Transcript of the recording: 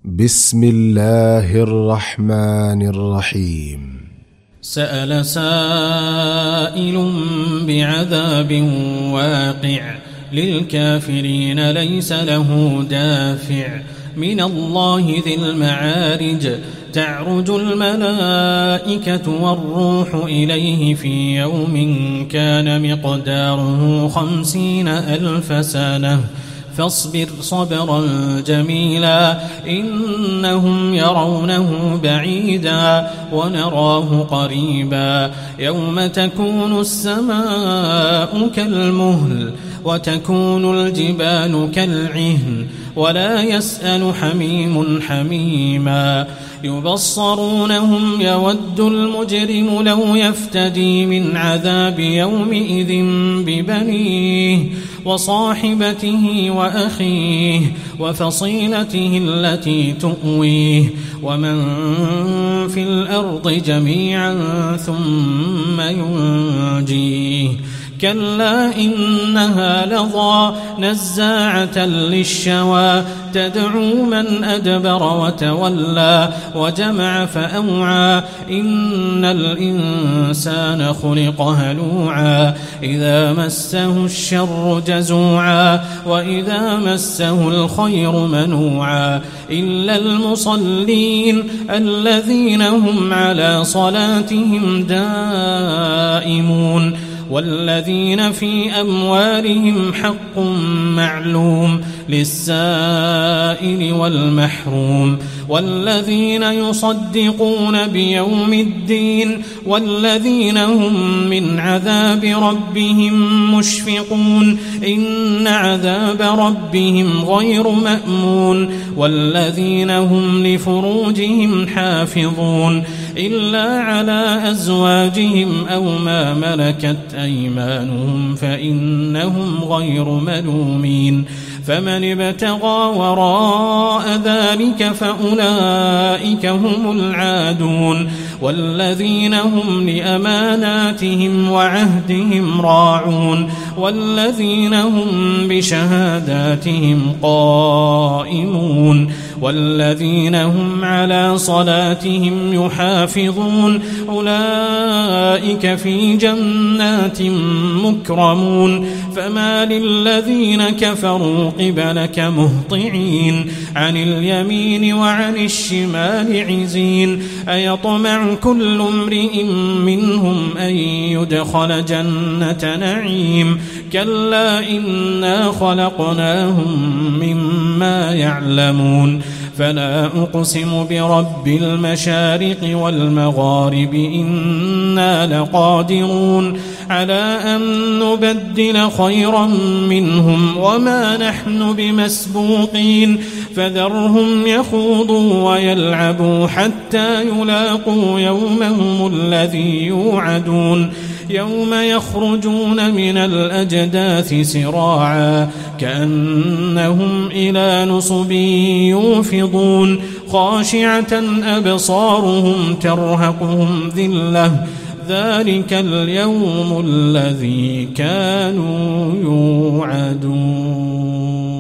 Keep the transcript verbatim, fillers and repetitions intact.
بسم الله الرحمن الرحيم. سأل سائل بعذاب واقع للكافرين ليس له دافع من الله ذي المعارج تعرج الملائكة والروح إليه في يوم كان مقداره خمسين ألف سنة فاصبر صبرا جميلا إنهم يرونه بعيدا ونراه قريبا يوم تكون السماء كالمهل وتكون الجبال كالعهن ولا يسأل حميم حميما يبصرونهم يود المجرم لو يفتدي من عذاب يومئذ ببنيه وصاحبته وأخيه وفصيلته التي تؤويه ومن في الأرض جميعا ثم ينجيه كلا إنها لظى نزاعة للشوى تدعو من أدبر وتولى وجمع فأوعى إن الإنسان خلق هلوعا إذا مسه الشر جزوعا وإذا مسه الخير منوعا إلا المصلين الذين هم على صلاتهم دائمون والذين في أموالهم حق معلوم للسائل والمحروم والذين يصدقون بيوم الدين والذين هم من عذاب ربهم مشفقون إن عذاب ربهم غير مأمون والذين هم لفروجهم حافظون إلا على أزواجهم أو ما ملكت أيمانهم فإنهم غير ملومين فمن ابتغى وراء ذلك فأولئك هم العادون والذين هم لأماناتهم وعهدهم راعون والذين هم بشهاداتهم قائمون والذين هم على صلاتهم يحافظون أولئك في جنات مكرمون فما للذين كفروا قبلك مهطعين عن اليمين وعن الشمال عزين أيطمع كل امرئ منهم أن يدخل جنة نعيم كلا إنا خلقناهم مما يعلمون فلا أقسم برب المشارق والمغارب إنا لقادرون على أن نبدل خيرا منهم وما نحن بمسبوقين فذرهم يخوضوا ويلعبوا حتى يلاقوا يومهم الذي يوعدون يوم يخرجون من الأجداث سراعا كأنهم إلى نصب يوفضون خاشعة أبصارهم ترهقهم ذلة ذلك اليوم الذي كانوا يوعدون.